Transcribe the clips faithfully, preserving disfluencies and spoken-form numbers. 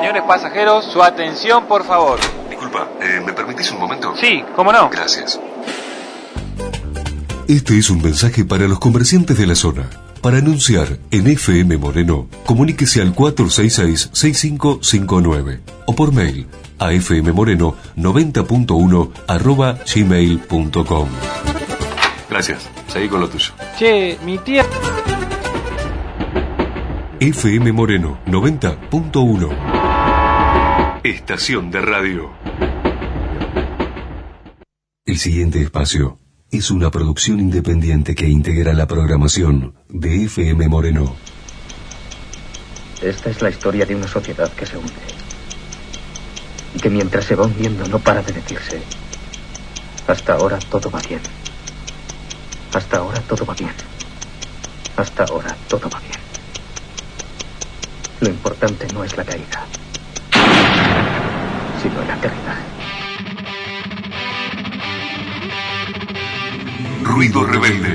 Señores pasajeros, su atención, por favor. Disculpa, eh, ¿me permitís un momento? Sí, cómo no. Gracias. Este es un mensaje para los comerciantes de la zona. Para anunciar en F M Moreno, comuníquese al cuatro seis seis, seis cinco cinco nueve o por mail a fmmoreno noventa punto uno arroba gmail punto com. Gracias, seguí con lo tuyo. Che, mi tía... F M Moreno noventa punto uno. Estación de radio. El siguiente espacio es una producción independiente que integra la programación de F M Moreno. Esta es la historia de una sociedad que se hunde y que mientras se va hundiendo no para de decirse: hasta ahora todo va bien, hasta ahora todo va bien, hasta ahora todo va bien. Lo importante no es la caída, sino el aterrizaje. Ruido rebelde.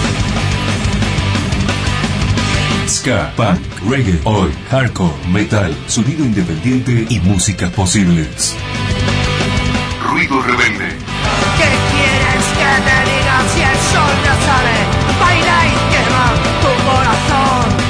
Ska, punk, reggae, oi, hardcore, metal, sonido independiente y músicas posibles. Ruido rebelde. ¿Qué quieres que te diga si el sol no sale? Baila y quema tu corazón.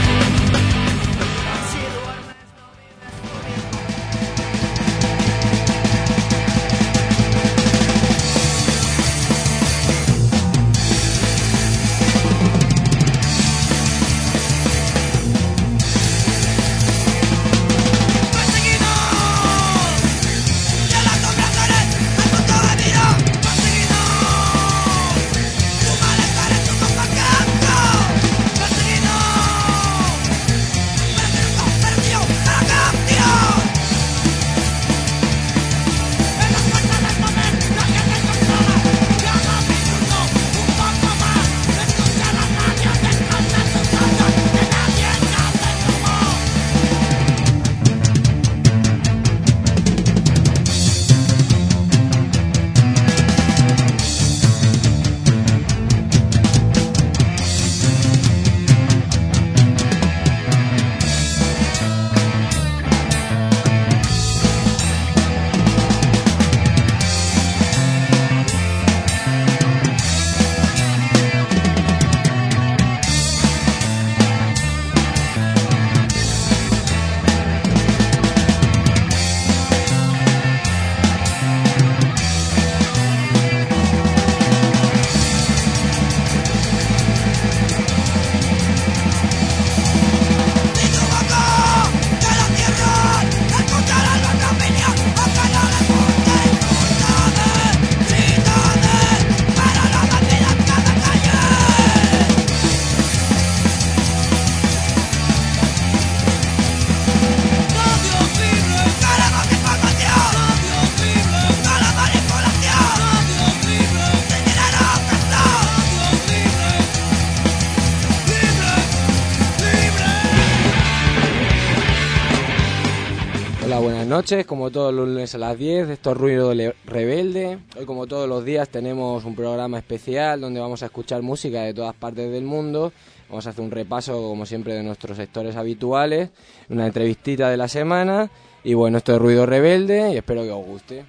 Noches, como todos los lunes a las diez, esto es Ruido Rebelde. Hoy, como todos los días, tenemos un programa especial donde vamos a escuchar música de todas partes del mundo. Vamos a hacer un repaso, como siempre, de nuestros sectores habituales, una entrevistita de la semana. Y bueno, esto es Ruido Rebelde y espero que os guste.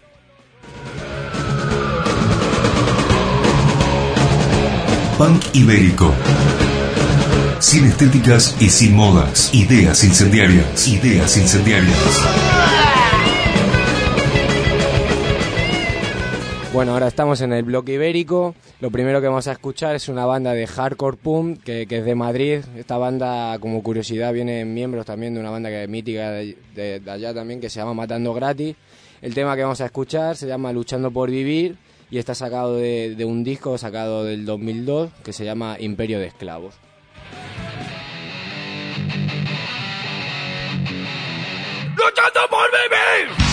Punk ibérico. Sin estéticas y sin modas. Ideas incendiarias. Ideas incendiarias. Bueno, ahora estamos en el bloque ibérico. Lo primero que vamos a escuchar es una banda de hardcore punk que, que es de Madrid. Esta banda, como curiosidad, vienen miembros también de una banda que es mítica de, de, de allá también, que se llama Matando Gratis. El tema que vamos a escuchar se llama Luchando por Vivir y está sacado de, de un disco sacado del dos mil dos que se llama Imperio de Esclavos. ¡Luchando por vivir!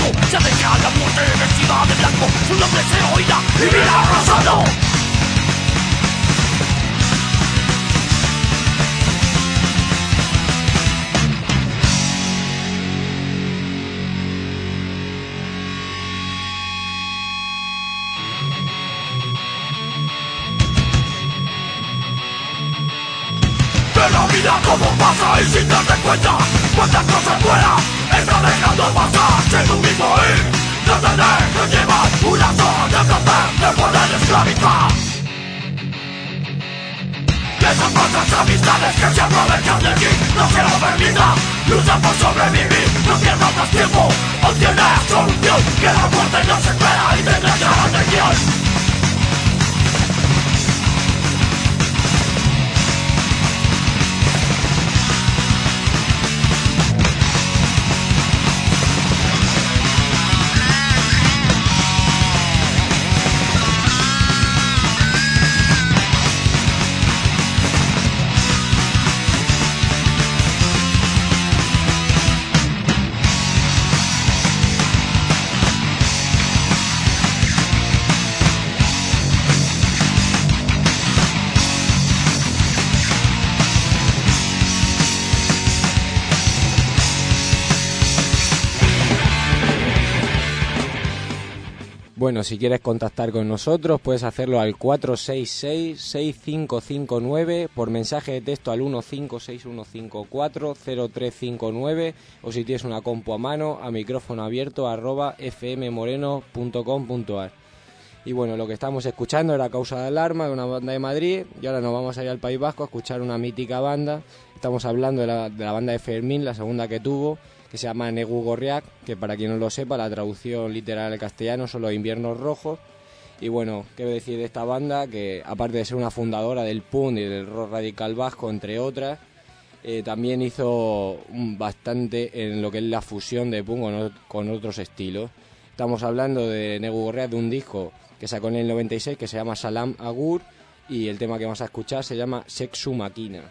Se deja la muerte vestida de blanco. Su nombre se oirá y viene arrasando. La vida como pasa y sin darte cuenta cuántas cosas fuera está dejando pasar. Si tú mismo ir, no te dejes llevar una zona de de poder esclavizar. Esas falsas amistades que se aprovechan de ti no se lo permita. Lucha por sobrevivir, no pierdas más tiempo. Obtienes solución, que la muerte no se espera y tendrás la atención. Bueno, si quieres contactar con nosotros puedes hacerlo al cuatro seis seis, seis cinco cinco nueve, por mensaje de texto al uno cinco seis uno cinco cuatro cero tres cinco nueve, o si tienes una compu a mano a micrófono abierto arroba fmmoreno punto com punto ar. Y bueno, lo que estamos escuchando era Causa de Alarma, de una banda de Madrid, y ahora nos vamos a ir al País Vasco a escuchar una mítica banda. Estamos hablando de la, de la banda de Fermín, la segunda que tuvo, que se llama Negu Gorriak, que para quien no lo sepa, la traducción literal al castellano son los inviernos rojos. Y bueno, qué decir de esta banda, que aparte de ser una fundadora del punk y del rock radical vasco, entre otras, eh, también hizo bastante en lo que es la fusión de punk con, con otros estilos. Estamos hablando de Negu Gorriak, de un disco que sacó en el noventa y seis que se llama Salam Agur, y el tema que vamos a escuchar se llama Sexu Machina.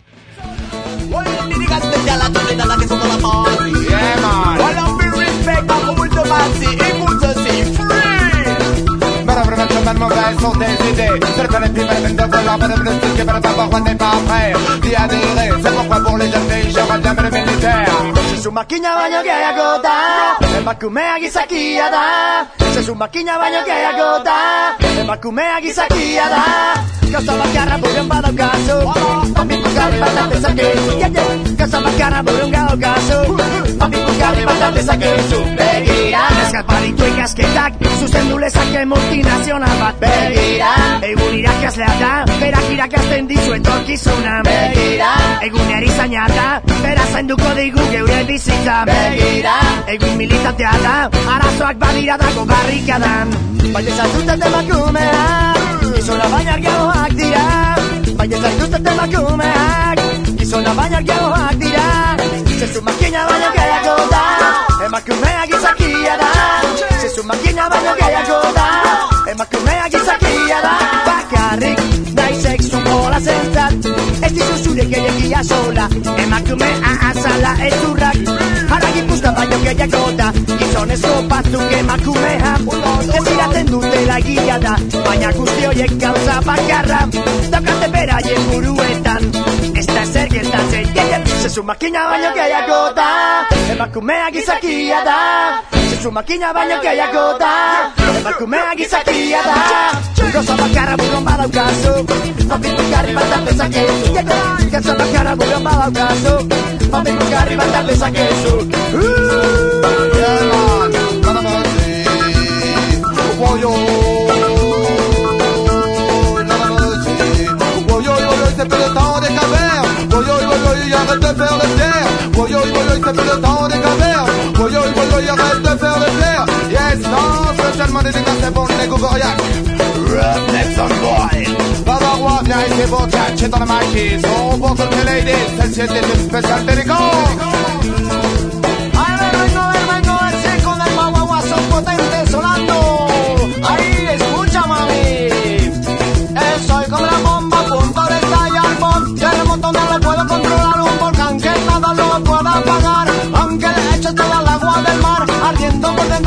Yeah, man. Well, I'm be respect, I'm with the fancy, able to see free. Mais la vraie semaine mauvaise sont des idées. Certaines filles veulent de voler, mais de plus que veulent savoir qu'on n'est pas prêt d'y adhérer. C'est pourquoi pour les jeunes filles, j'aimerais bien le militaire. Se su makina baino gehiago da, emakumea gizakia da. Se su makina baino gehiago da, emakumea gizakia da. Gauza bakarra buruan badaukazu, papi bukarri bat dezakezu. Gauza bakarra buruan badaukazu, papi bukarri bat dezakezu. Begira, neskal paritu ikasketak, zuzendu lezake multinazional bat. Begira, egun irakaslea da, berak irakasten dizu etorkizuna. Begira, egun erizaina da, beraz zainduko digu geure bizitza. Begira, egun militantea da, arazoak badira dago barrikadan. Baina zaituzten emakumeak, gizona baina argiagoak dira. Baina zaituzten emakumeak, gizona baina argiagoak dira. Zezu makina baina gehiago da, emakumea gizakia da. Zezu makina baina gehiago da, emakumea gizakia da. Bakarrik nahi sexu mola zentzat, ez dizu zure gehiagia sola. Emakumea azala ez urrak, haragi puzta baino gehiago da. Gizonezko batzuk emakumea, ez iraten dutela egia da. Baina guzti horiek gauza bakarra, daukate beraien buruetan. Ez da ezer gertatzen, zezu makina baino gehiago da, emakumea gizakia da. Zezu makina baino gehiago da, emakumea gizakia da. Gauza bakarra buruan badaukazu, papi bukarri bat dezakezu. Gauza bakarra buruan badaukazu, papi bukarri bat dezakezu. Yeah, man, gonna mercy. Whoa, yo. Gonna mercy. Whoa, yo, yo, yo, c'est plus le temps des cavernes. Whoa, yo, yo, yo, arrête de faire le fier. Whoa, yo, yo, yo, c'est plus le temps des cavernes. Whoa, yo, yo, yo, arrête de faire le fier. Yes, non, spécialement dédicacé pour les Negu Gorriak. Rednecks on boy. Bavarois, viens ici pour tchatcher dans la marquise. On pour toutes les ladies, celle-ci est une spéciale délicate. Potente sonando, ahí escucha mami. Soy como la bomba a punto de estallar, pop. Terremoto no le puedo controlar, un volcán que nada lo pueda apagar. Aunque le eches toda el agua del mar, ardiendo por dentro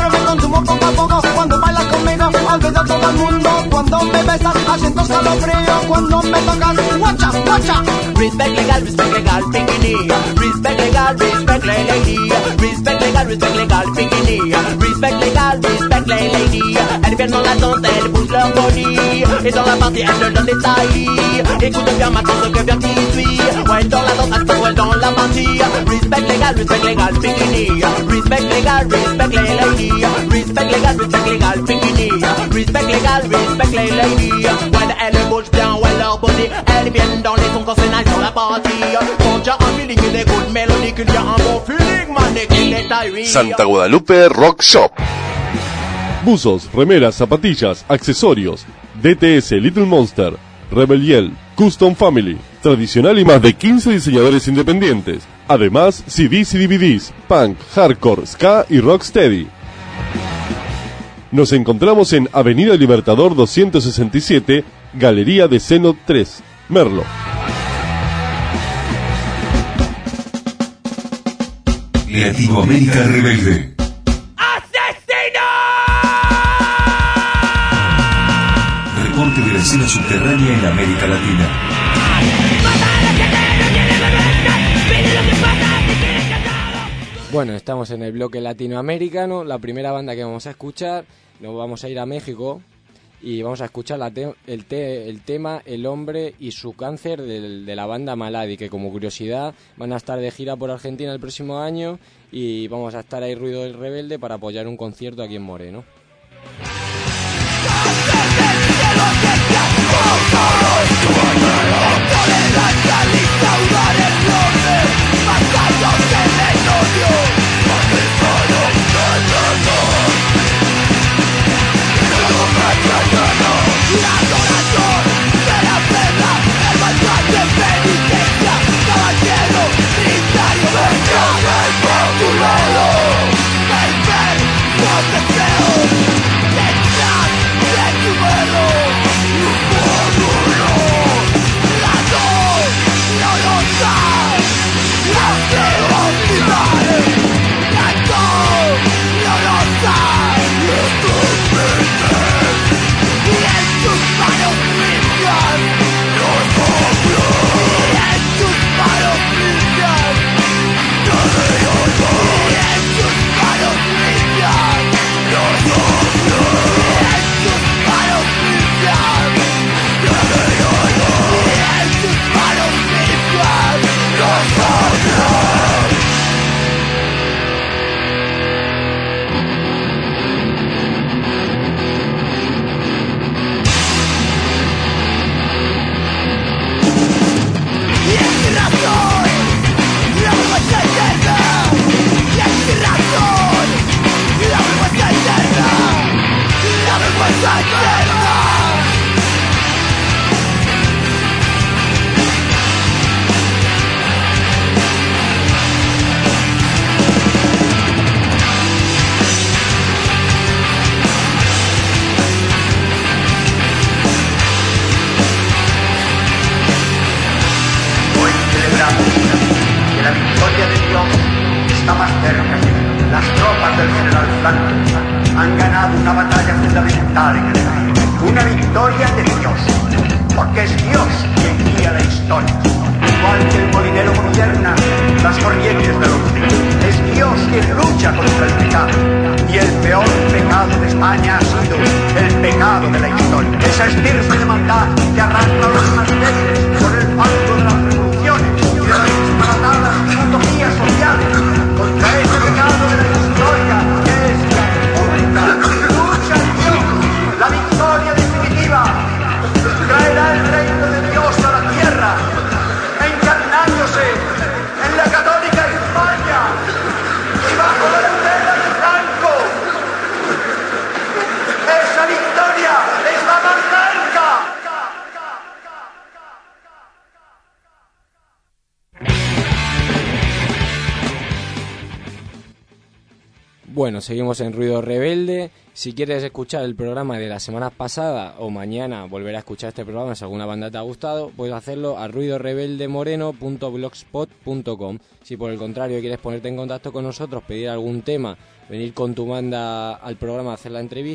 todo el mundo cuando me besas, haciendo escalofrío cuando me tocas. Guacha, guacha. Respect legal, respect legal, bikini. Respect legal, respect lady. Respect legal, respect legal, bikini. Respect legal, respect lady. Elle vient dans la danse, elle bouge leur body. Et dans la partie, elle le donne des tailles. Écoute bien maintenant ce que vient qui suit. Ouais, dans la danse, acte, ouais, dans la partie. Respect legal, respect legal, bikini. Respect legal, respect lady. Respect legal, respect legal, bikini. Respect legal, respect lady. Ouais, elle bouge bien, ouais, leur body. Elle vient dans les sons quand c'est nice dans la partie. Quand y'a un feeling, une écoute mélodie, qu'il y a un bon feeling, man, et qu'il est taillé. Santa Guadalupe Rock Shop. Buzos, remeras, zapatillas, accesorios. D T S, Little Monster, Rebel Yell, Custom Family, tradicional y más de quince diseñadores independientes. Además, C Ds y D V Ds, punk, hardcore, ska y rocksteady. Nos encontramos en Avenida Libertador doscientos sesenta y siete, Galería de Seno tres, Merlo. Latinoamérica Rebelde. Reporte de la escena subterránea en América Latina. Bueno, estamos en el bloque latinoamericano. La primera banda que vamos a escuchar, nos vamos a ir a México y vamos a escuchar la te- el, te- el tema El hombre y su cáncer de, de la banda Maladi, que como curiosidad van a estar de gira por Argentina el próximo año y vamos a estar ahí Ruido del Rebelde para apoyar un concierto aquí en Moreno. Bueno, seguimos en Ruido Rebelde. Si quieres escuchar el programa de la semana pasada o mañana volver a escuchar este programa, si alguna banda te ha gustado, puedes hacerlo a ruido rebelde moreno punto blogspot punto com. Si por el contrario quieres ponerte en contacto con nosotros, pedir algún tema, venir con tu banda al programa a hacer la entrevista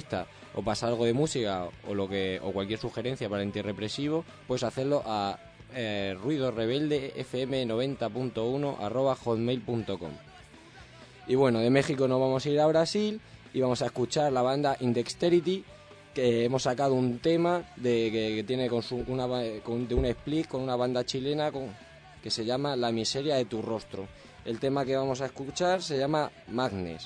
o pasar algo de música o lo que o cualquier sugerencia para antirrepresivo, puedes hacerlo a eh, ruido rebelde f m noventa punto uno arroba hotmail punto com. Y bueno, de México nos vamos a ir a Brasil y vamos a escuchar la banda Indexterity, que hemos sacado un tema de que, que tiene con su, una con, de un split con una banda chilena con, que se llama La miseria de tu rostro. El tema que vamos a escuchar se llama Magnes.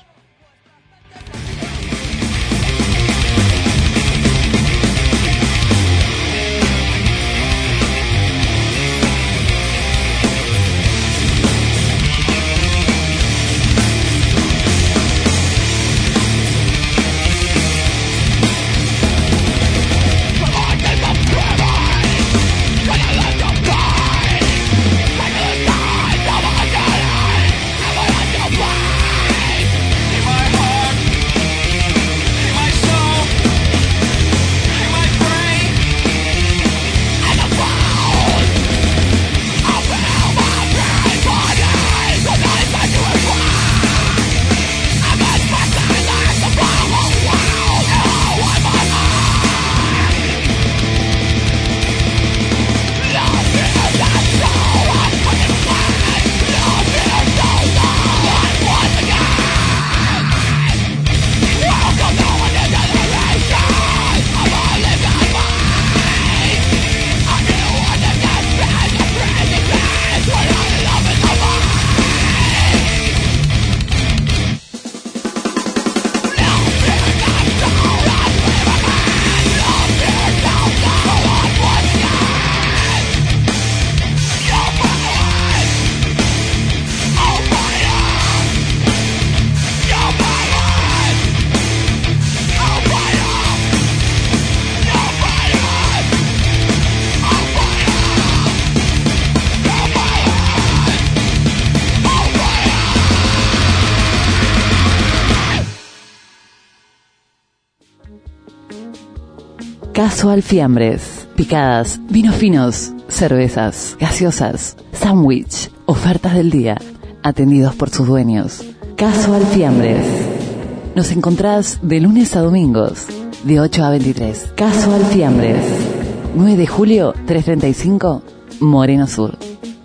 Casual Fiambres, picadas, vinos finos, cervezas, gaseosas, sándwich, ofertas del día, atendidos por sus dueños. Casual Fiambres. Nos encontrás de lunes a domingos, de ocho a veintitrés. Casual Fiambres. nueve de julio, trescientos treinta y cinco, Moreno Sur.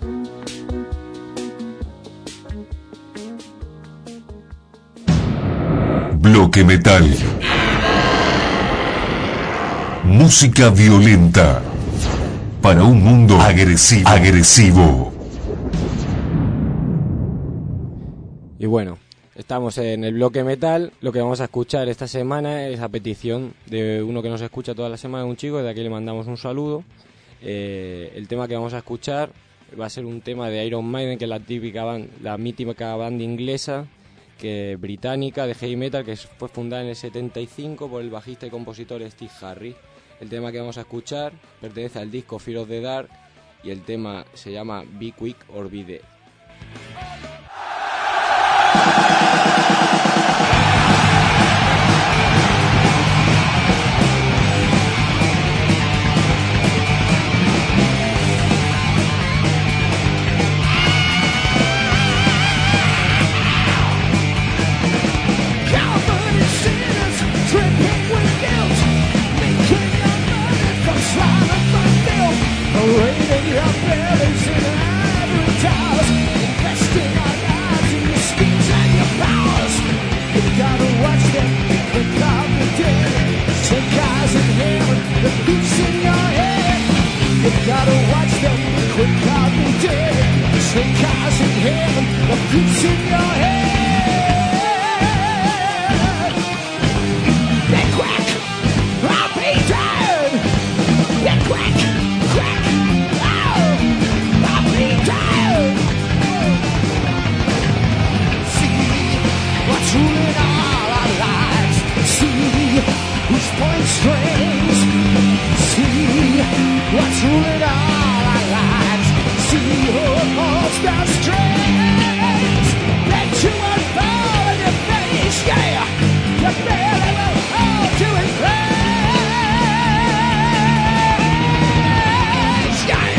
Bloque Metal. Música violenta para un mundo agresivo. agresivo. Y bueno, estamos en el bloque metal. Lo que vamos a escuchar esta semana es a petición de uno que nos escucha toda la semana, un chico, de aquí le mandamos un saludo. Eh, el tema que vamos a escuchar va a ser un tema de Iron Maiden, que es la típica band, la mítica banda inglesa, que británica, de heavy metal, que fue fundada en el setenta y cinco por el bajista y compositor Steve Harris. El tema que vamos a escuchar pertenece al disco Fear of the Dark y el tema se llama Be Quick or Be Dead. Gotta watch them quick out and dead. Snake eyes in heaven, the peace in your head. They quack, I'll be dead. They quack, quack, oh, I'll be dead. See what's ruling all our lives. See who's pulling strings. See what's ruling all our lives. See who holds the strings. Let you unfold in your face, yeah. The barely will hold you in place, yeah.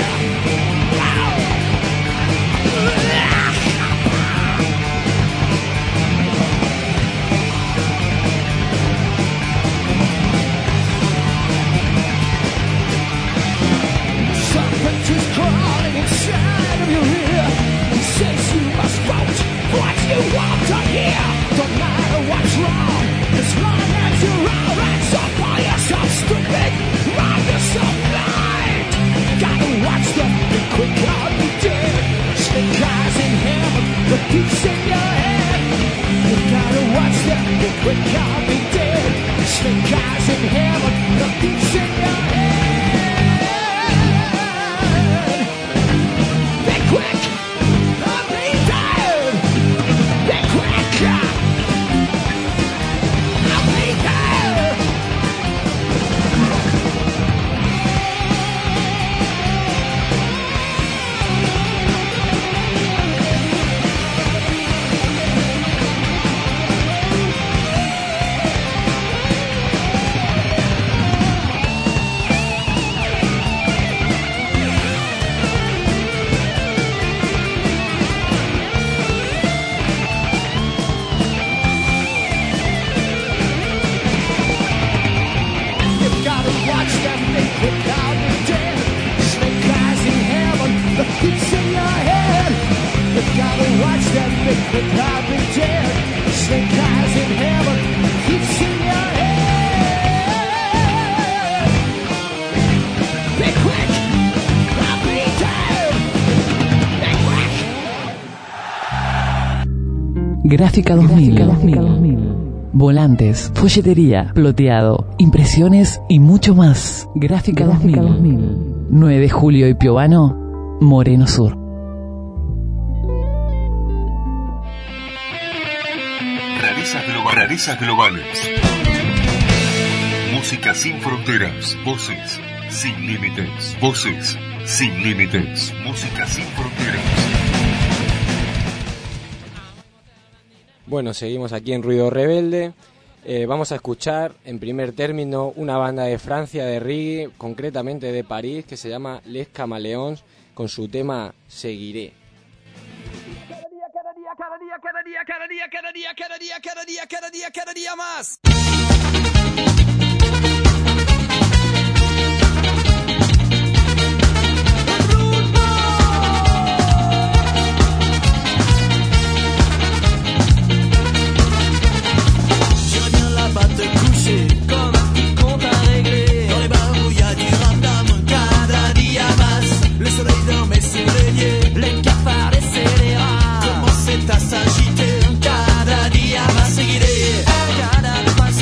Oh. snake eyes in heaven, the peace in your head. You gotta watch that liquid copy dead. Snake eyes in heaven, the peace in your head. Be quick, I'll be dead. Be quick, I'll be dead. Peace in your head. You gotta watch that liquid copy dead. Snake eyes in heaven. Peace in your head. Be quick, I'll be dead. Be quick. Gráfica dos mil. Volantes, folletería, ploteado, impresiones y mucho más. Gráfica dos mil. nueve de julio y Piovano, Moreno Sur. Rarezas, global, rarezas globales. Música sin fronteras. Voces sin límites. Voces sin límites. Música sin fronteras. Bueno, seguimos aquí en Ruido Rebelde. Eh, vamos a escuchar en primer término una banda de Francia de reggae, concretamente de París, que se llama Les Camaleons, con su tema Seguiré. Cada día, cada día, cada día, cada día, cada día, cada día, cada día, cada día, cada día, cada día más. Te coucher comme un petit compte à régler. Dans les bars où y a du ramdam, cada dia más. Le soleil dormait sur les lieux, les cafards et les rats commençaient à s'agiter. Cada dia más seguiré, cada pas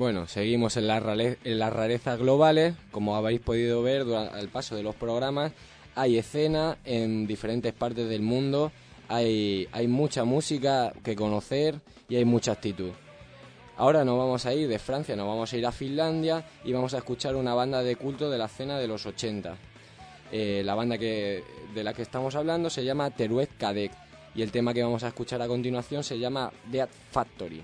Bueno, seguimos en, la rale- en las rarezas globales. Como habéis podido ver durante el paso de los programas, hay escena en diferentes partes del mundo, hay, hay mucha música que conocer y hay mucha actitud. Ahora nos vamos a ir de Francia, nos vamos a ir a Finlandia y vamos a escuchar una banda de culto de la escena de los ochenta. Eh, la banda que, de la que estamos hablando se llama Teruet Kadek y el tema que vamos a escuchar a continuación se llama Death Factory.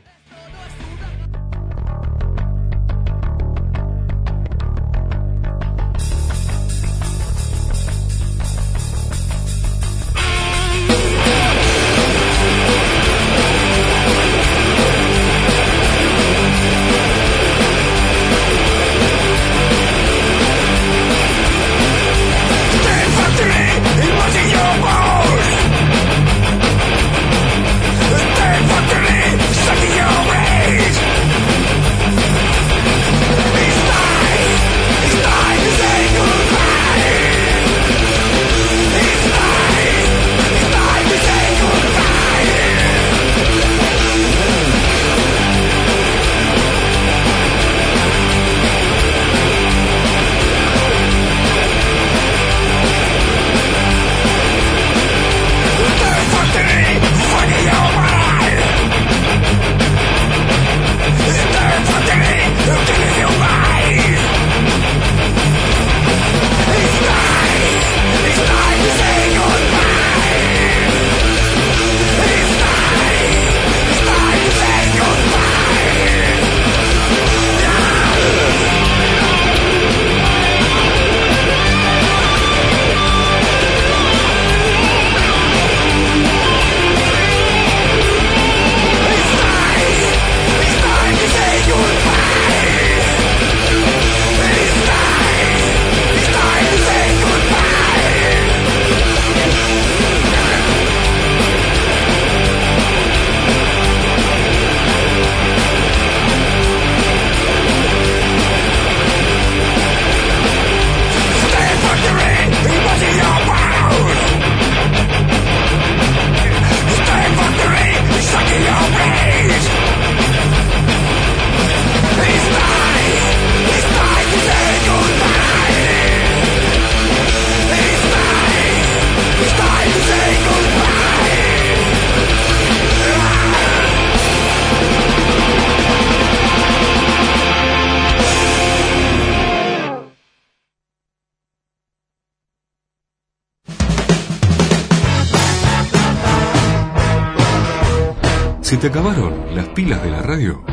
¿Se te acabaron las pilas de la radio?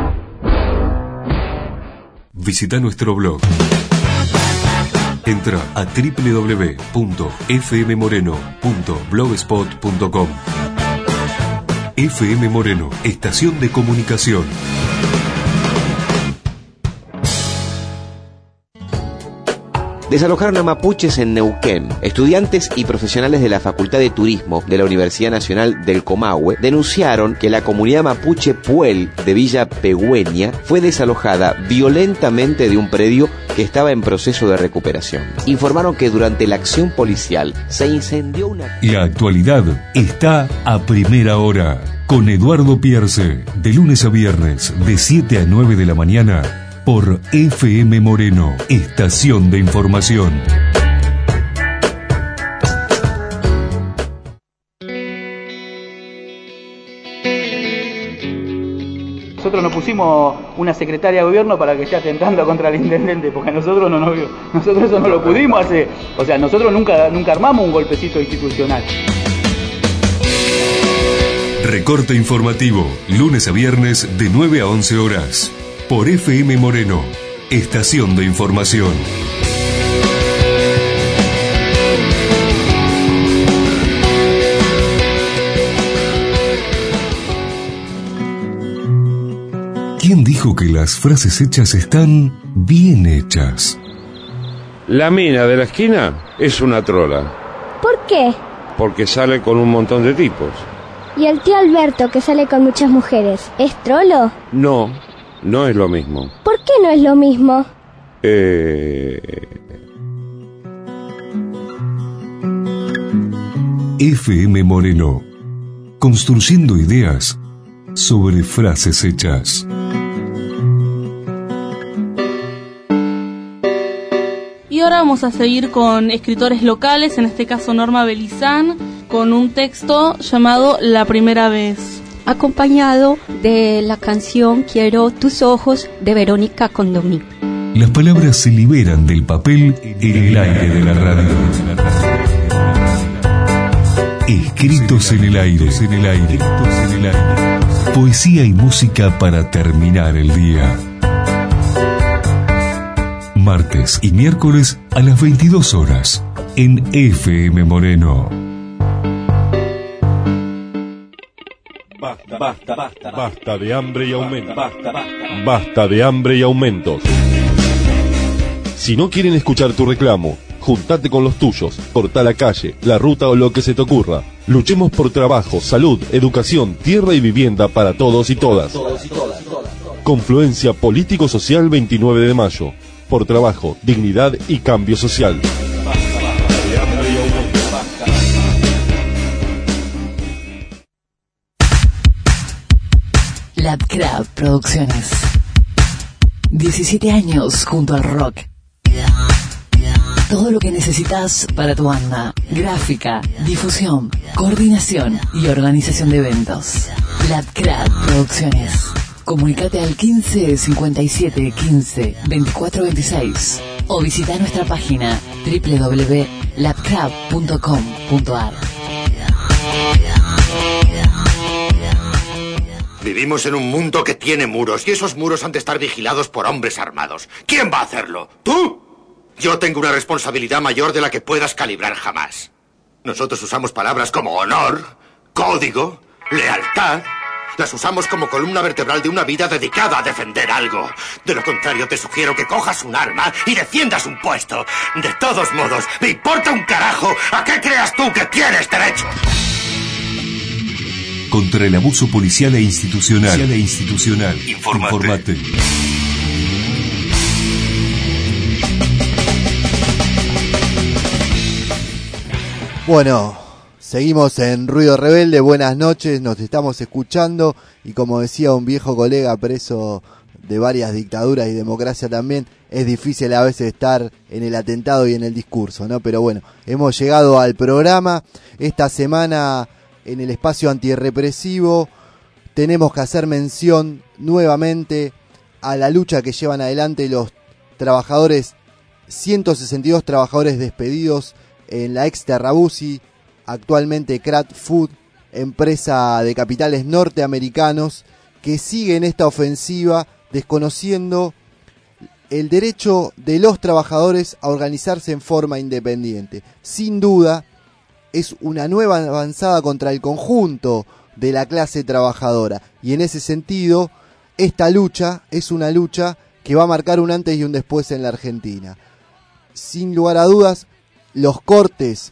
Visita nuestro blog. Entra a doble u doble u doble u punto f m moreno punto blogspot punto com. F M Moreno, estación de comunicación. Desalojaron a mapuches en Neuquén. Estudiantes y profesionales de la Facultad de Turismo de la Universidad Nacional del Comahue denunciaron que la comunidad mapuche Puel de Villa Pegüeña fue desalojada violentamente de un predio que estaba en proceso de recuperación. Informaron que durante la acción policial se incendió una... La actualidad está a primera hora con Eduardo Pierce, de lunes a viernes de siete a nueve de la mañana. Por F M Moreno, estación de información. Nosotros nos pusimos una secretaria de gobierno para que esté atentando contra el intendente, porque nosotros no nos, nosotros eso no lo pudimos hacer. O sea, nosotros nunca, nunca armamos un golpecito institucional. Recorte informativo, lunes a viernes de nueve a once horas. Por F M Moreno, estación de información. ¿Quién dijo que las frases hechas están bien hechas? La mina de la esquina es una trola. ¿Por qué? Porque sale con un montón de tipos. ¿Y el tío Alberto, que sale con muchas mujeres, es trolo? No, no es lo mismo. ¿Por qué no es lo mismo? Eh... F M Moreno, construyendo ideas sobre frases hechas. Y ahora vamos a seguir con escritores locales, en este caso Norma Belizán, con un texto llamado La Primera Vez, acompañado de la canción Quiero tus ojos de Verónica Condomí. Las palabras se liberan del papel en el aire de la radio. Escritos en el aire, en el aire, en el aire. Poesía y música para terminar el día. Martes y miércoles a las veintidós horas en F M Moreno. Basta, basta, basta, basta de hambre y aumentos. Basta, basta, basta de hambre y aumentos. Si no quieren escuchar tu reclamo, juntate con los tuyos, cortá la calle, la ruta o lo que se te ocurra. Luchemos por trabajo, salud, educación, tierra y vivienda para todos y todas. Confluencia Político-Social veintinueve de mayo. Por trabajo, dignidad y cambio social. Labcrab Producciones. diecisiete años junto al rock. Todo lo que necesitas para tu banda. Gráfica, difusión, coordinación y organización de eventos. Labcrab Producciones. Comunicate al quince cincuenta y siete quince veinticuatro veintiséis o visita nuestra página doble u doble u doble u punto labcrab punto com punto a r. Vivimos en un mundo que tiene muros y esos muros han de estar vigilados por hombres armados. ¿Quién va a hacerlo? ¿Tú? Yo tengo una responsabilidad mayor de la que puedas calibrar jamás. Nosotros usamos palabras como honor, código, lealtad. Las usamos como columna vertebral de una vida dedicada a defender algo. De lo contrario, te sugiero que cojas un arma y defiendas un puesto. De todos modos, me importa un carajo a qué creas tú que tienes derecho. Contra el abuso policial e institucional. E institucional. Informate. Informate. Bueno, seguimos en Ruido Rebelde, buenas noches, nos estamos escuchando y como decía un viejo colega preso de varias dictaduras y democracia también, es difícil a veces estar en el atentado y en el discurso, ¿no? Pero bueno, hemos llegado al programa, esta semana en el espacio antirrepresivo tenemos que hacer mención nuevamente a la lucha que llevan adelante los trabajadores, ciento sesenta y dos trabajadores despedidos en la ex Terrabusi, actualmente Kraft Food, empresa de capitales norteamericanos, que sigue en esta ofensiva desconociendo el derecho de los trabajadores a organizarse en forma independiente. Sin duda, es una nueva avanzada contra el conjunto de la clase trabajadora. Y en ese sentido, esta lucha es una lucha que va a marcar un antes y un después en la Argentina. Sin lugar a dudas, los cortes,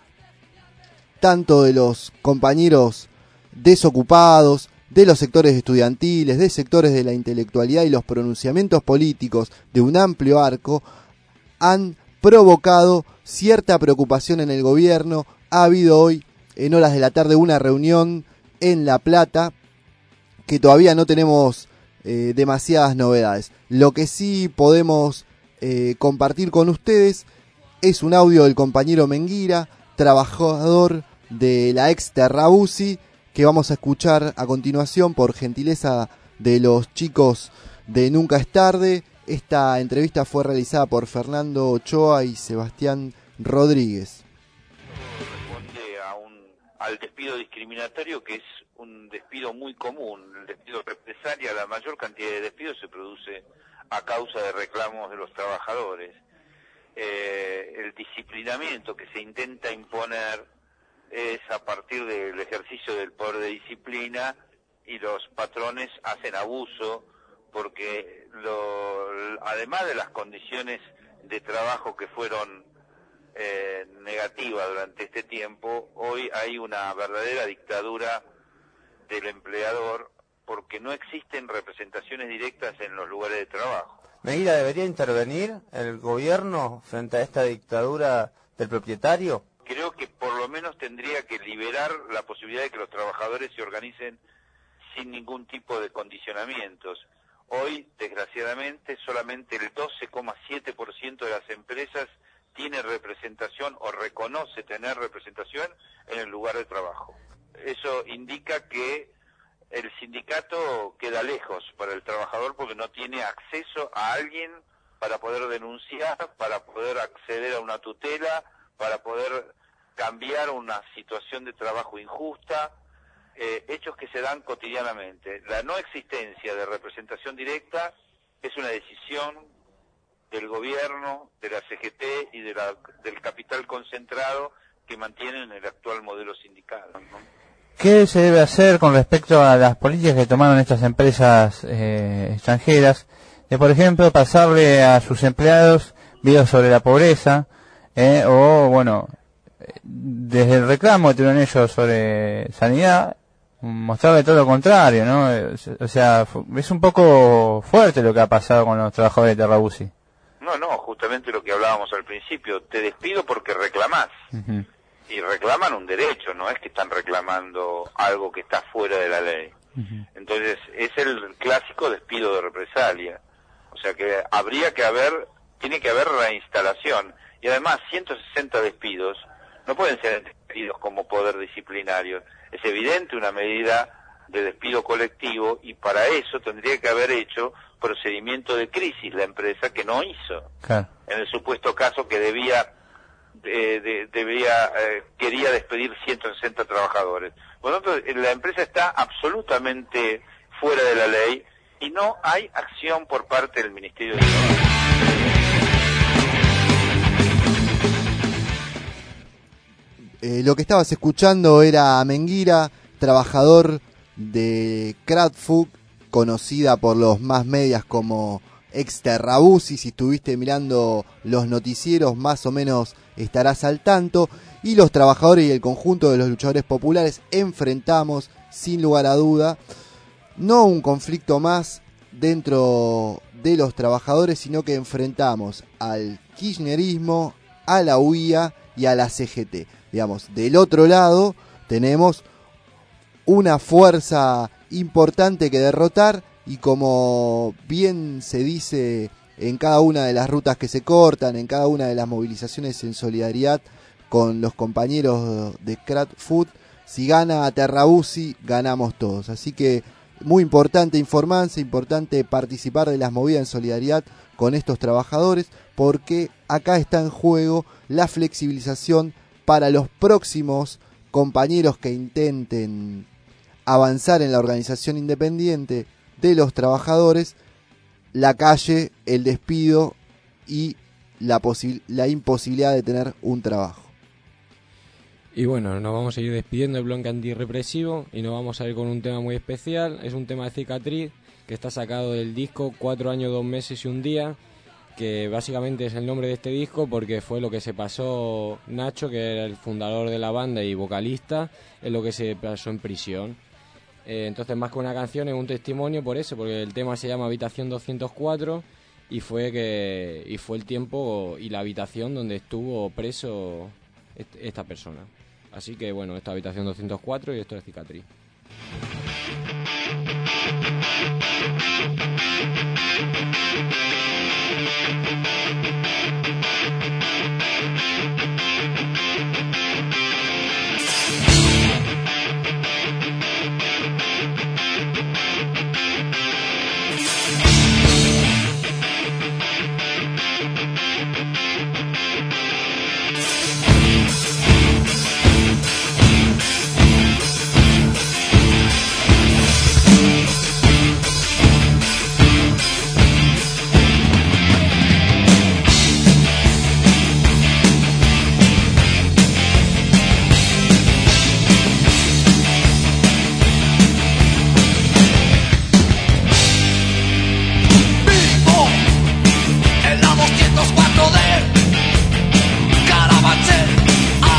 tanto de los compañeros desocupados, de los sectores estudiantiles, de sectores de la intelectualidad y los pronunciamientos políticos de un amplio arco, han provocado cierta preocupación en el gobierno. Ha habido hoy, en horas de la tarde, una reunión en La Plata, que todavía no tenemos eh, demasiadas novedades. Lo que sí podemos eh, compartir con ustedes es un audio del compañero Menguira, trabajador de la ex Terrabusi, que vamos a escuchar a continuación por gentileza de los chicos de Nunca es Tarde. Esta entrevista fue realizada por Fernando Ochoa y Sebastián Rodríguez. Responde a un, al despido discriminatorio, que es un despido muy común. El despido represalia, la mayor cantidad de despidos se produce a causa de reclamos de los trabajadores. Eh, el disciplinamiento que se intenta imponer es a partir del ejercicio del poder de disciplina, y los patrones hacen abuso porque lo, además de las condiciones de trabajo que fueron eh, negativas durante este tiempo, hoy hay una verdadera dictadura del empleador porque no existen representaciones directas en los lugares de trabajo. Menguira, ¿debería intervenir el gobierno frente a esta dictadura del propietario? Creo que por lo menos tendría que liberar la posibilidad de que los trabajadores se organicen sin ningún tipo de condicionamientos. Hoy, desgraciadamente, solamente el doce coma siete por ciento de las empresas tiene representación o reconoce tener representación en el lugar de trabajo. Eso indica que el sindicato queda lejos para el trabajador porque no tiene acceso a alguien para poder denunciar, para poder acceder a una tutela, para poder cambiar una situación de trabajo injusta, eh, hechos que se dan cotidianamente. La no existencia de representación directa es una decisión del gobierno, de la C G T y de la, del capital concentrado que mantienen el actual modelo sindical, ¿no? ¿Qué se debe hacer con respecto a las políticas que tomaron estas empresas eh, extranjeras? De, por ejemplo, pasarle a sus empleados videos sobre la pobreza, eh, o, bueno, desde el reclamo que tuvieron ellos sobre sanidad, mostrarle todo lo contrario, ¿no? O sea, es un poco fuerte lo que ha pasado con los trabajadores de Terrabuzzi. No, no, justamente lo que hablábamos al principio, te despido porque reclamás. Uh-huh. Y reclaman un derecho, no es que están reclamando algo que está fuera de la ley. Uh-huh. Entonces, es el clásico despido de represalia. O sea que habría que haber, tiene que haber reinstalación. Y además, ciento sesenta despidos no pueden ser entendidos como poder disciplinario. Es evidente una medida de despido colectivo y para eso tendría que haber hecho procedimiento de crisis la empresa, que no hizo. Claro. En el supuesto caso que debía... De, de, debía, eh, quería despedir ciento sesenta trabajadores. Por lo tanto, la empresa está absolutamente fuera de la ley y no hay acción por parte del Ministerio de Trabajo. Eh, lo que estabas escuchando era a Menguira, trabajador de Kratfood, conocida por los más medias como ex Terrabuzzi. Si estuviste mirando los noticieros, más o menos estarás al tanto. Y los trabajadores y el conjunto de los luchadores populares enfrentamos, sin lugar a duda, no un conflicto más dentro de los trabajadores, sino que enfrentamos al kirchnerismo, a la U I A y a la C G T. Digamos, del otro lado tenemos una fuerza importante que derrotar, y como bien se dice en cada una de las rutas que se cortan, en cada una de las movilizaciones en solidaridad con los compañeros de Kratfood, si gana Terrabuzzi, ganamos todos. Así que muy importante informarse, importante participar de las movidas en solidaridad con estos trabajadores, porque acá está en juego la flexibilización para los próximos compañeros que intenten avanzar en la organización independiente de los trabajadores, la calle, el despido y la, posi- la imposibilidad de tener un trabajo. Y bueno, nos vamos a ir despidiendo del bloque antirrepresivo y nos vamos a ir con un tema muy especial. Es un tema de Cicatriz que está sacado del disco Cuatro años, dos meses y un día, que básicamente es el nombre de este disco porque fue lo que se pasó Nacho, que era el fundador de la banda y vocalista, es lo que se pasó en prisión. Eh, entonces, más que una canción, es un testimonio por eso, porque el tema se llama Habitación doscientos cuatro y fue que y fue el tiempo y la habitación donde estuvo preso este, esta persona. Así que bueno, esta Habitación doscientos cuatro y esto es Cicatriz. En la doscientos cuatro de Carabanchel.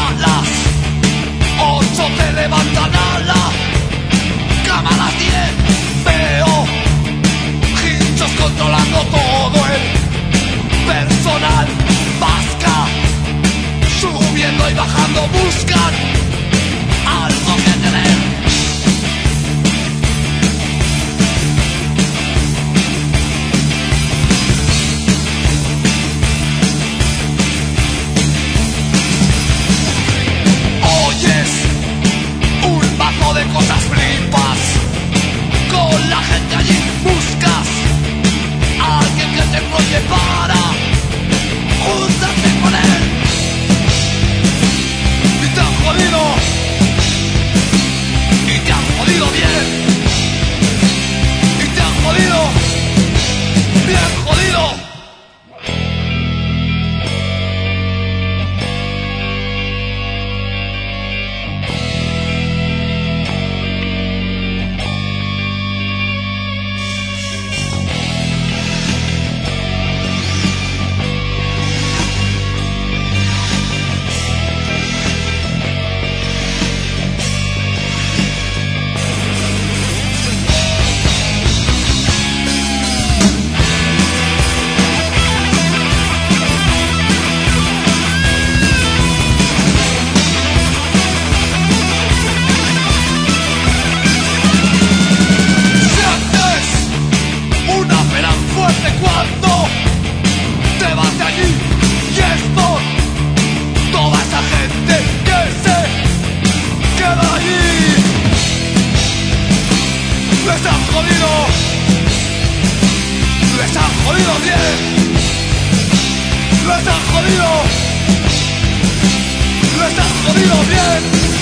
jodido bien.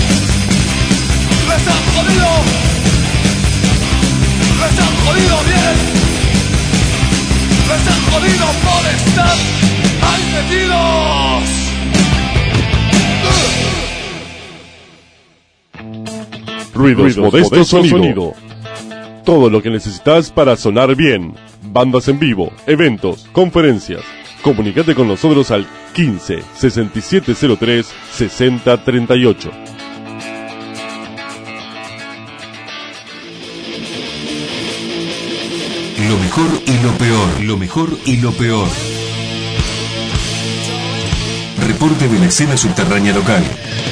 Les han jodido. Les han jodido bien. Les han jodido por estar ahí metidos. Ruidos, Modesto, Modesto sonido. sonido. Todo lo que necesitas para sonar bien. Bandas en vivo, eventos, conferencias. Comunícate con nosotros al quince, sesenta y siete cero tres, sesenta treinta y ocho. Lo mejor y lo peor, lo mejor y lo peor. Reporte de la escena subterránea local.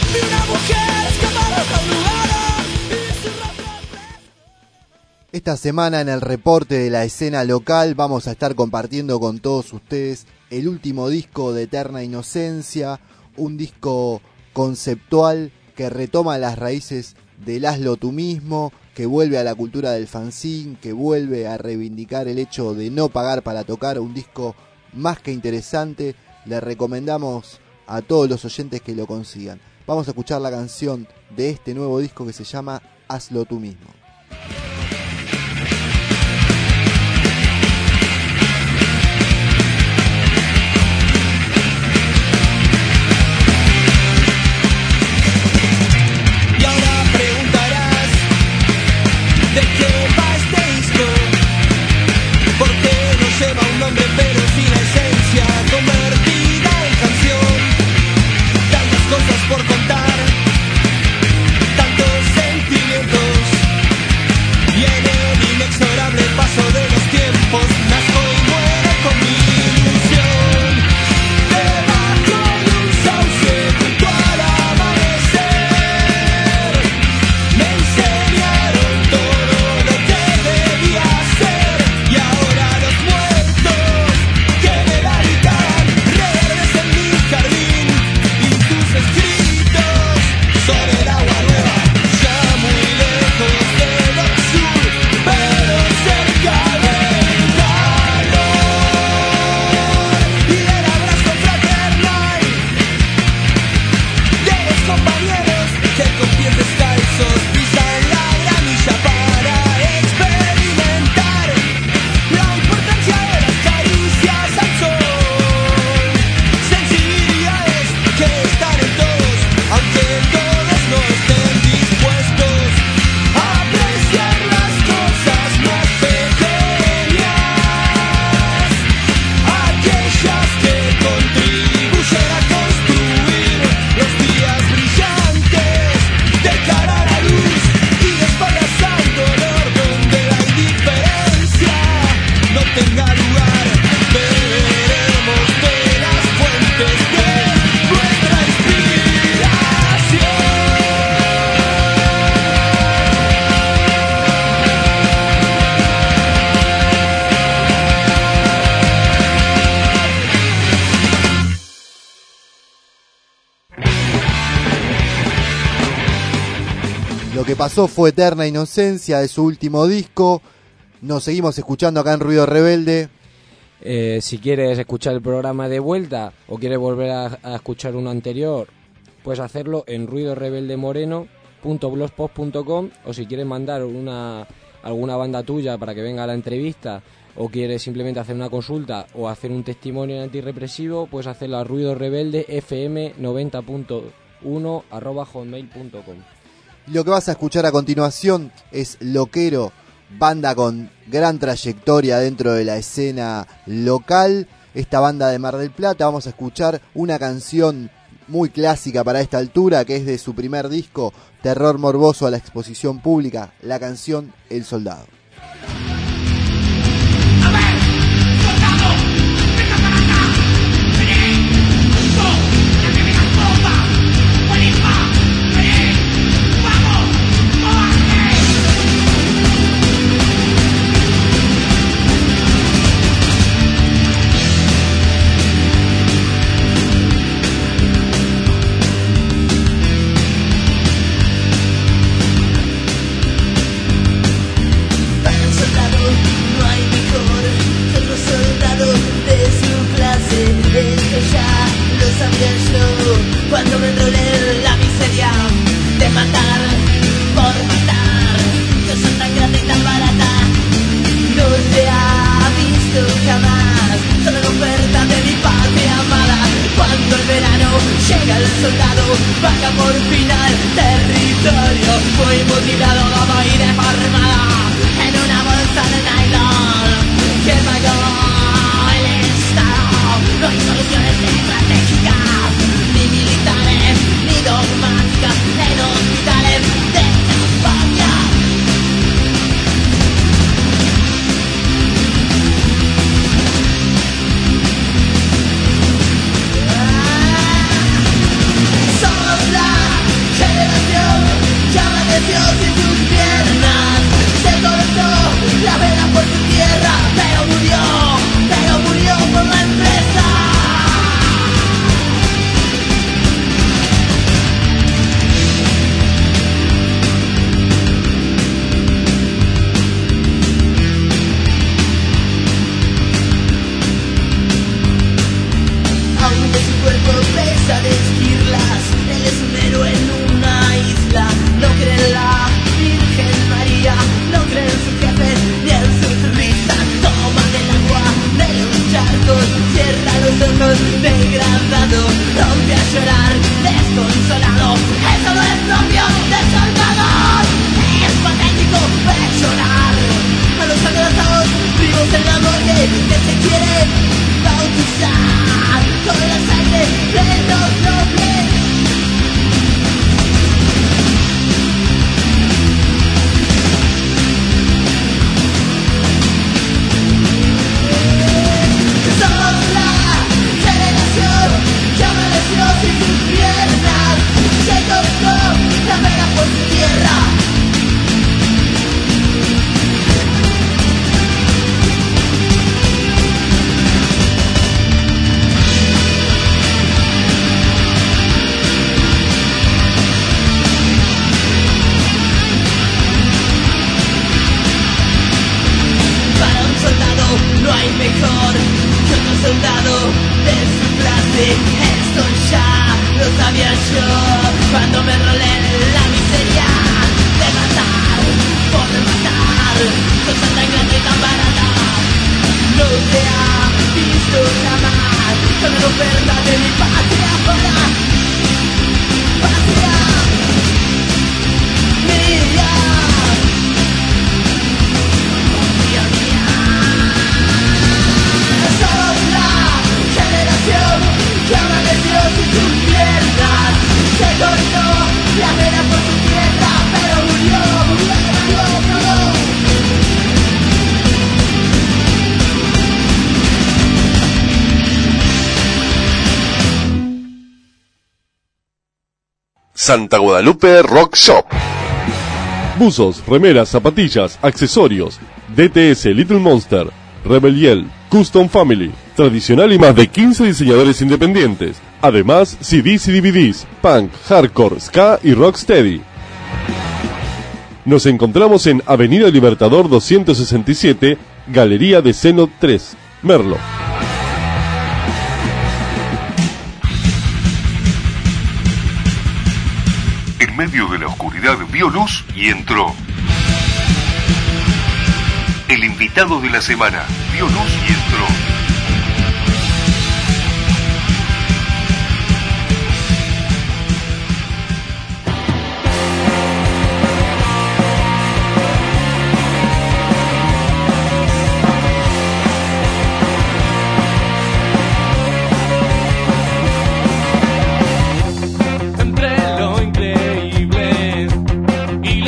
Esta semana en el reporte de la escena local vamos a estar compartiendo con todos ustedes el último disco de Eterna Inocencia, un disco conceptual que retoma las raíces del hazlo tú mismo, que vuelve a la cultura del fanzine, que vuelve a reivindicar el hecho de no pagar para tocar, un disco más que interesante. Le recomendamos a todos los oyentes que lo consigan. Vamos a escuchar la canción de este nuevo disco que se llama Hazlo tú mismo. ¿De qué va este disco? Porque no lleva un nombre pero sin esencia, convertida en canción. Tantas cosas por contar, tantos sentimientos. Y en el inexorable paso de los tiempos nazco y muero con mi ilusión. Debajo de un sauce junto al amanecer me enseñaron todo lo que debía hacer. Y ahora los muertos que me la gritaban regresen en mi jardín y tus escritos sobre el agua nueva, ya muy lejos del sur, pero cerca del calor y del abrazo fraternal de los compañeros que con pies descalzos pisan la gramilla para experimentar la importancia de las caricias al sol. Sensibilidades que están en todos, aunque todos no estén dispuestos a apreciar las cosas más pequeñas, aquellas que contribuyen a construir los días brillantes de cara a la luz y desplazar dolor donde la indiferencia no tenga lugar. Beberemos de las fuentes de nuestra inspiración. Lo que pasó fue Eterna Inocencia, de su último disco. Nos seguimos escuchando acá en Ruido Rebelde. Eh, si quieres escuchar el programa de vuelta o quieres volver a, a escuchar uno anterior, puedes hacerlo en ruido rebelde moreno punto blogspot punto com, o si quieres mandar una alguna banda tuya para que venga a la entrevista, o quieres simplemente hacer una consulta o hacer un testimonio en antirrepresivo, puedes hacerlo a ruido rebelde f m noventa punto uno arroba hotmail punto com. Lo que vas a escuchar a continuación es Loquero, banda con gran trayectoria dentro de la escena local. Esta banda de Mar del Plata, vamos a escuchar una canción muy clásica para esta altura, que es de su primer disco, Terror Morboso a la Exposición Pública, la canción El Soldado. Cuando me enrolé en la miseria soldado baja por final territorio, muy mutilado como y deformado en una bolsa de nylon que pagó el Estado. No hay soluciones estratégicas, ni militares, ni dogmáticas en hospitales de campaña. Somos la generación que amaneció sin sus piernas, se cortó la vela por su tierra, pero murió, pero murió por la empresa. Aunque su cuerpo pesa de esquirlas, él es un héroe en una isla. No cree en la Virgen María, no cree en su jefe ni en sus risas. Toma del agua de los charcos, cierra los ojos degradado, rompe a llorar desconsolado. Eso no es propio de soldados, es patético ver llorar a los abrazados vivos en la morgue que se quieren bautizar con la sangre de los nobles. Somos la generación que amaneció sin sus piernas, se cortó la vela por su tierra. Para un soldado no hay mejor que otro soldado de su clase. Esto ya lo sabía yo cuando me rolé la miseria de matar por matar, cosa tan grande y tan barata. No se ha visto jamás con la oferta de mi patria para patria mía. Somos la generación que amaneció sin sus piernas, se cortó la vela por su tierra, pero murió, murió, murió, murió. Santa Guadalupe Rock Shop. Buzos, remeras, zapatillas, accesorios. D T S Little Monster, Rebeliel, Custom Family, tradicional y más de quince diseñadores independientes. Además, C Ds y D V Ds, punk, hardcore, ska y rocksteady. Nos encontramos en Avenida Libertador doscientos sesenta y siete, Galería de Seno tres, Merlo. En medio de la oscuridad vio luz y entró. El invitado de la semana vio luz y entró.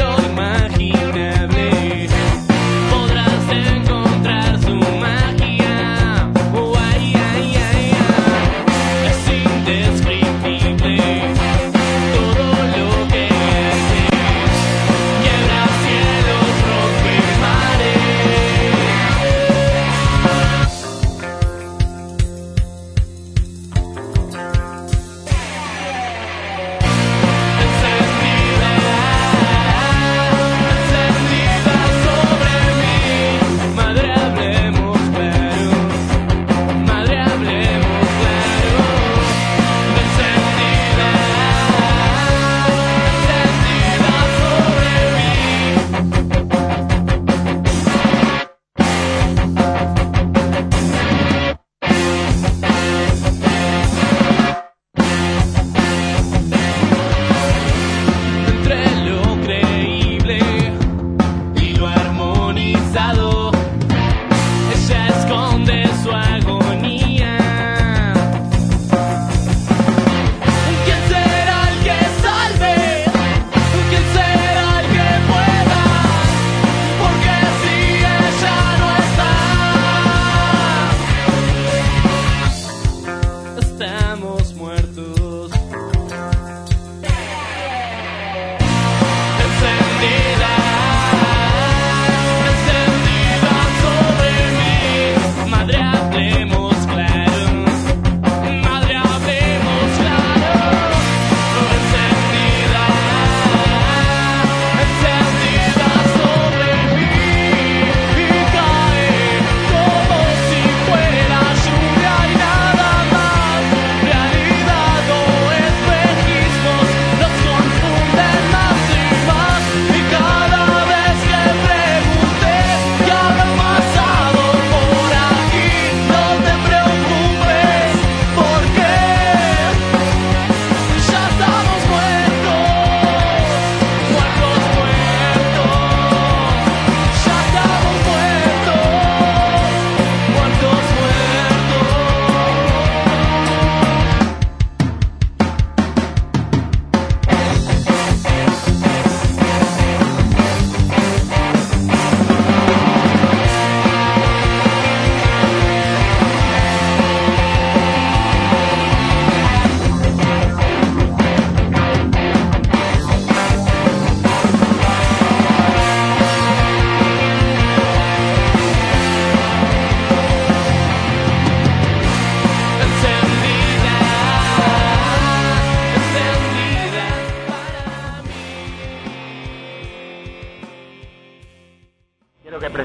Podrás encontrar su magia.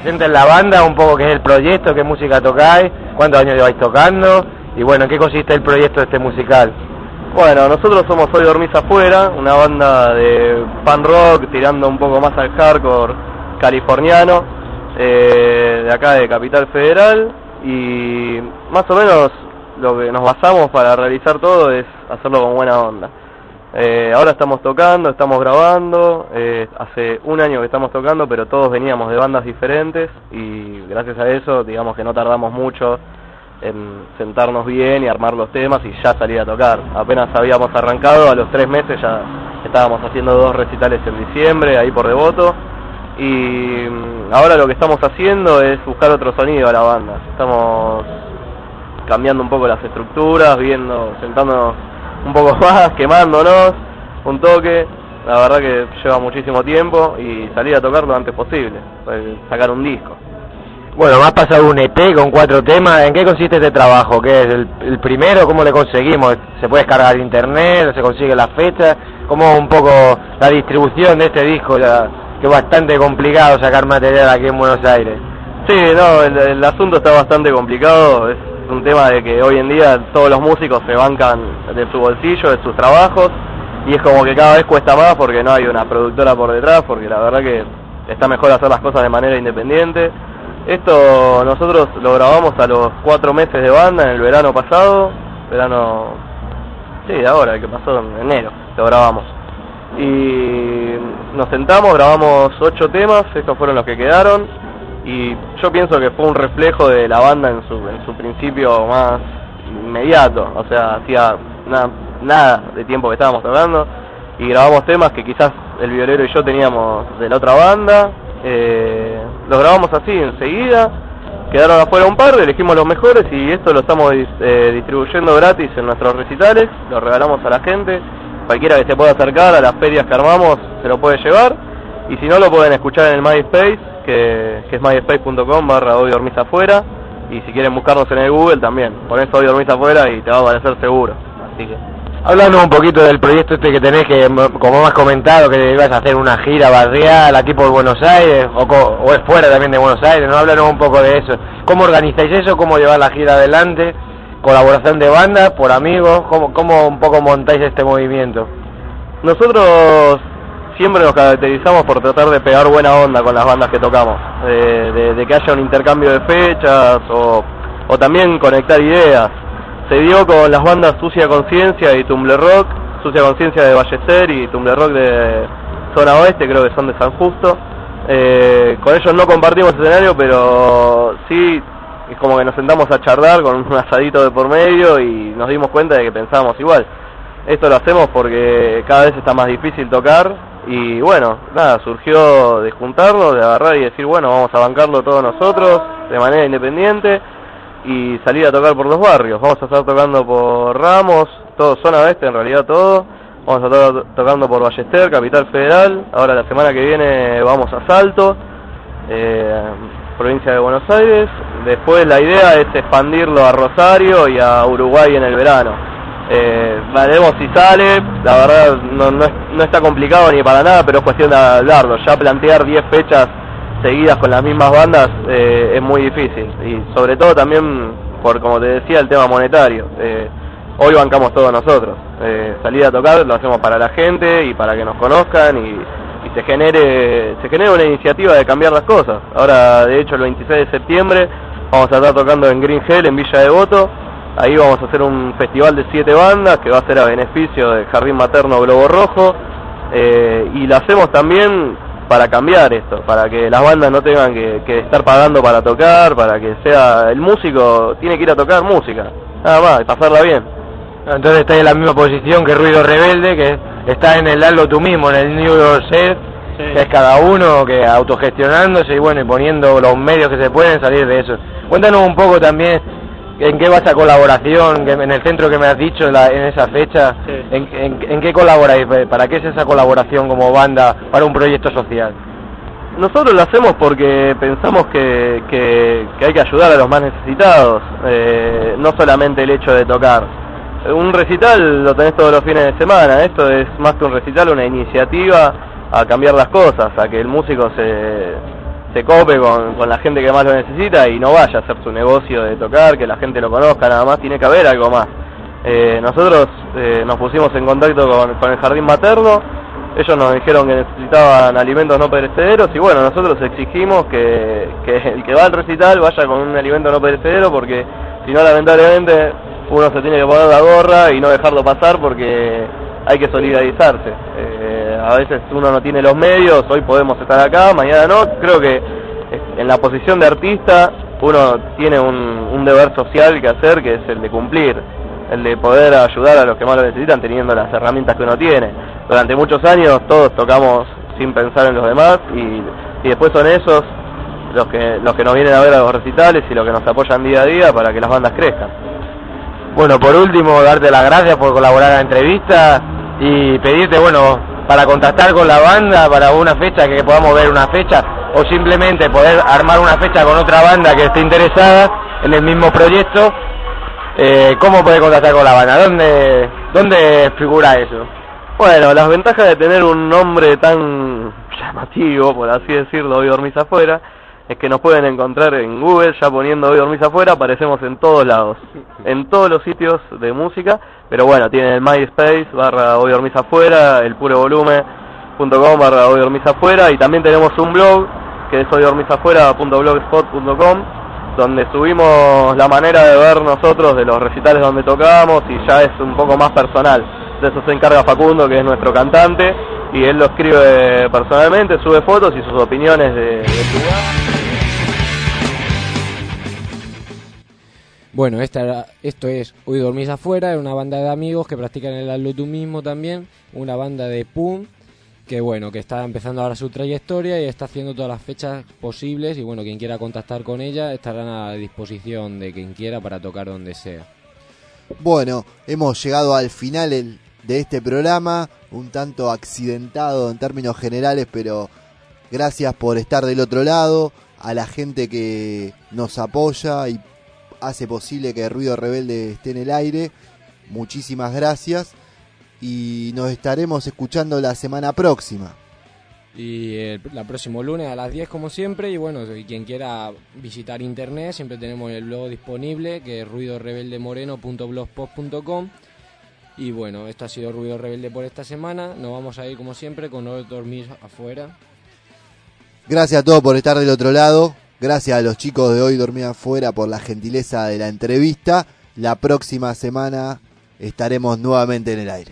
presenten la banda, un poco qué es el proyecto, qué música tocáis, cuántos años lleváis tocando y bueno, ¿en qué consiste el proyecto este musical? Bueno, nosotros somos Hoy Dormís Afuera, una banda de punk rock tirando un poco más al hardcore californiano, eh, de acá de Capital Federal, y más o menos lo que nos basamos para realizar todo es hacerlo con buena onda. Eh, ahora estamos tocando, estamos grabando, eh, hace un año que estamos tocando, pero todos veníamos de bandas diferentes y gracias a eso, digamos que no tardamos mucho en sentarnos bien y armar los temas y ya salir a tocar. Apenas habíamos arrancado, a los tres meses ya estábamos haciendo dos recitales en diciembre, ahí por Devoto, y ahora lo que estamos haciendo es buscar otro sonido a la banda. Estamos cambiando un poco las estructuras, viendo, sentándonos un poco más, quemándonos un toque. La verdad que lleva muchísimo tiempo y salir a tocar lo antes posible, sacar un disco. Bueno, me has pasado un E P con cuatro temas. ¿En qué consiste este trabajo? ¿Qué es el, el primero? ¿Cómo le conseguimos? ¿Se puede descargar de internet? ¿Se consigue la fecha? ¿Cómo un poco la distribución de este disco? Ya, que es bastante complicado sacar material aquí en Buenos Aires. Sí, no, el, el asunto está bastante complicado. Es un tema de que hoy en día todos los músicos se bancan de su bolsillo, de sus trabajos, y es como que cada vez cuesta más porque no hay una productora por detrás, porque la verdad que está mejor hacer las cosas de manera independiente. Esto nosotros lo grabamos a los cuatro meses de banda en el verano pasado, verano, sí, de ahora, el que pasó en enero, lo grabamos. Y nos sentamos, grabamos ocho temas, estos fueron los que quedaron, y yo pienso que fue un reflejo de la banda en su, en su principio más inmediato, o sea, hacía nada, nada de tiempo que estábamos tocando, y grabamos temas que quizás el violero y yo teníamos de la otra banda. Eh, los grabamos así enseguida, quedaron afuera un par, elegimos los mejores y esto lo estamos eh, distribuyendo gratis en nuestros recitales, lo regalamos a la gente, cualquiera que se pueda acercar a las ferias que armamos se lo puede llevar, y si no lo pueden escuchar en el MySpace, que, que es myspace punto com barra Hoy Dormís Afuera, y si quieren buscarnos en el Google también, ponés Hoy Dormís Afuera y te va a aparecer seguro, así que... Háblanos un poquito del proyecto este que tenés, que como me has comentado, que ibas a hacer una gira barrial aquí por Buenos Aires, o, co o es fuera también de Buenos Aires, ¿no? Háblanos un poco de eso. ¿Cómo organizáis eso? ¿Cómo llevar la gira adelante? ¿Colaboración de bandas, por amigos? ¿Cómo, cómo un poco montáis este movimiento? Nosotros siempre nos caracterizamos por tratar de pegar buena onda con las bandas que tocamos, de, de, de que haya un intercambio de fechas, o, o también conectar ideas. Se dio con las bandas Sucia Conciencia y Tumblr Rock, Sucia Conciencia de Ballester y Tumblr Rock de Zona Oeste, creo que son de San Justo. Eh, con ellos no compartimos escenario, pero sí es como que nos sentamos a charlar con un asadito de por medio y nos dimos cuenta de que pensábamos igual. Esto lo hacemos porque cada vez está más difícil tocar y bueno, nada, surgió de juntarnos, de agarrar y decir, bueno, vamos a bancarlo todos nosotros de manera independiente y salir a tocar por los barrios. Vamos a estar tocando por Ramos, todo Zona Oeste, en realidad todo. Vamos a estar to tocando por Ballester, Capital Federal. Ahora la semana que viene vamos a Salto, eh, provincia de Buenos Aires. Después la idea es expandirlo a Rosario y a Uruguay en el verano. Eh, veremos si sale, la verdad no, no, es, no está complicado ni para nada, pero es cuestión de hablarlo. Ya plantear diez fechas seguidas con las mismas bandas eh, es muy difícil, y sobre todo también por, como te decía, el tema monetario. Eh, hoy bancamos todos nosotros, eh, salir a tocar lo hacemos para la gente y para que nos conozcan y, y se genere se genere una iniciativa de cambiar las cosas. Ahora, de hecho, el veintiséis de septiembre vamos a estar tocando en Green Hell, en Villa Devoto. Ahí vamos a hacer un festival de siete bandas que va a ser a beneficio del Jardín Materno Globo Rojo, eh, y lo hacemos también para cambiar esto, para que las bandas no tengan que, que estar pagando para tocar, para que sea el músico, tiene que ir a tocar música, nada más, y pasarla bien. Entonces estás en la misma posición que Ruido Rebelde, que está en el hazlo tú mismo, en el New York Set, sí, que es cada uno que autogestionándose y bueno, y poniendo los medios que se pueden salir de eso. Cuéntanos un poco también en qué va esa colaboración, que en el centro que me has dicho, la, en esa fecha, sí, en, en, en qué colaboráis, para qué es esa colaboración como banda para un proyecto social. Nosotros lo hacemos porque pensamos que, que, que hay que ayudar a los más necesitados, eh, no solamente el hecho de tocar. Un recital lo tenés todos los fines de semana, esto es más que un recital, una iniciativa a cambiar las cosas, a que el músico se, se cope con, con la gente que más lo necesita y no vaya a hacer su negocio de tocar, que la gente lo conozca, nada más, tiene que haber algo más. Eh, nosotros eh, nos pusimos en contacto con, con el Jardín Materno, ellos nos dijeron que necesitaban alimentos no perecederos y bueno, nosotros exigimos que, que el que va al recital vaya con un alimento no perecedero, porque si no, lamentablemente uno se tiene que poner la gorra y no dejarlo pasar, porque hay que solidarizarse. Eh, a veces uno no tiene los medios, hoy podemos estar acá, mañana no. Creo que en la posición de artista uno tiene un, un deber social que hacer, que es el de cumplir, el de poder ayudar a los que más lo necesitan teniendo las herramientas que uno tiene. Durante muchos años todos tocamos sin pensar en los demás y, y después son esos los que, los que nos vienen a ver a los recitales y los que nos apoyan día a día para que las bandas crezcan. Bueno, por último, darte las gracias por colaborar a la entrevista y pedirte, bueno, para contactar con la banda para una fecha, que podamos ver una fecha, o simplemente poder armar una fecha con otra banda que esté interesada en el mismo proyecto. Eh, ¿Cómo puede contactar con la banda? ¿Dónde, dónde figura eso? Bueno, las ventajas de tener un nombre tan llamativo, por así decirlo, Hoy Dormís Afuera, es que nos pueden encontrar en Google, ya poniendo Hoy Dormís Afuera, aparecemos en todos lados, en todos los sitios de música, pero bueno, tienen el MySpace, barra Hoy Dormís Afuera, el puro volumen punto com, barra Hoy Dormís Afuera, y también tenemos un blog, que es hoy dormís afuera punto blogspot punto com, donde subimos la manera de ver nosotros de los recitales donde tocamos, y ya es un poco más personal. De eso se encarga Facundo, que es nuestro cantante, y él lo escribe personalmente, sube fotos y sus opiniones de, de su lugar. Bueno, esta era, esto es Hoy Dormís Afuera, es una banda de amigos que practican el hazlo tú mismo también, una banda de punk que bueno, que está empezando ahora su trayectoria y está haciendo todas las fechas posibles, y bueno, quien quiera contactar con ella estarán a disposición de quien quiera para tocar donde sea. Bueno, hemos llegado al final el, de este programa, un tanto accidentado en términos generales, pero gracias por estar del otro lado, a la gente que nos apoya y hace posible que Ruido Rebelde esté en el aire, muchísimas gracias. Y nos estaremos escuchando la semana próxima. Y el la próximo lunes a las diez como siempre. Y bueno, y quien quiera visitar internet, siempre tenemos el blog disponible, que es ruido rebelde moreno punto blogspot punto com. Y bueno, esto ha sido Ruido Rebelde por esta semana. Nos vamos a ir como siempre con Hoy Dormís Afuera. Gracias a todos por estar del otro lado. Gracias a los chicos de Hoy Dormís Afuera por la gentileza de la entrevista. La próxima semana estaremos nuevamente en el aire.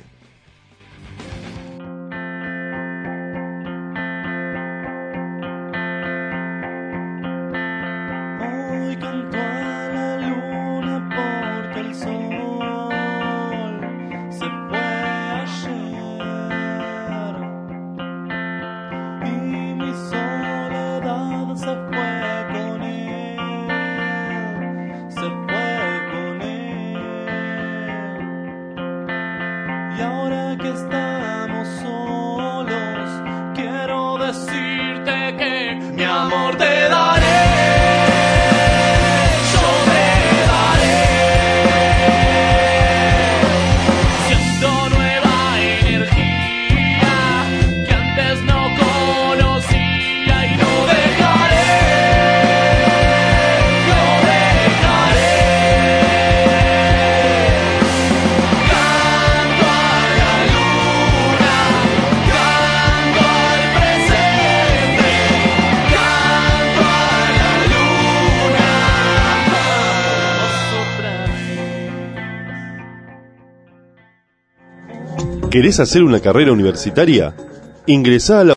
¿Querés hacer una carrera universitaria? Ingresá a la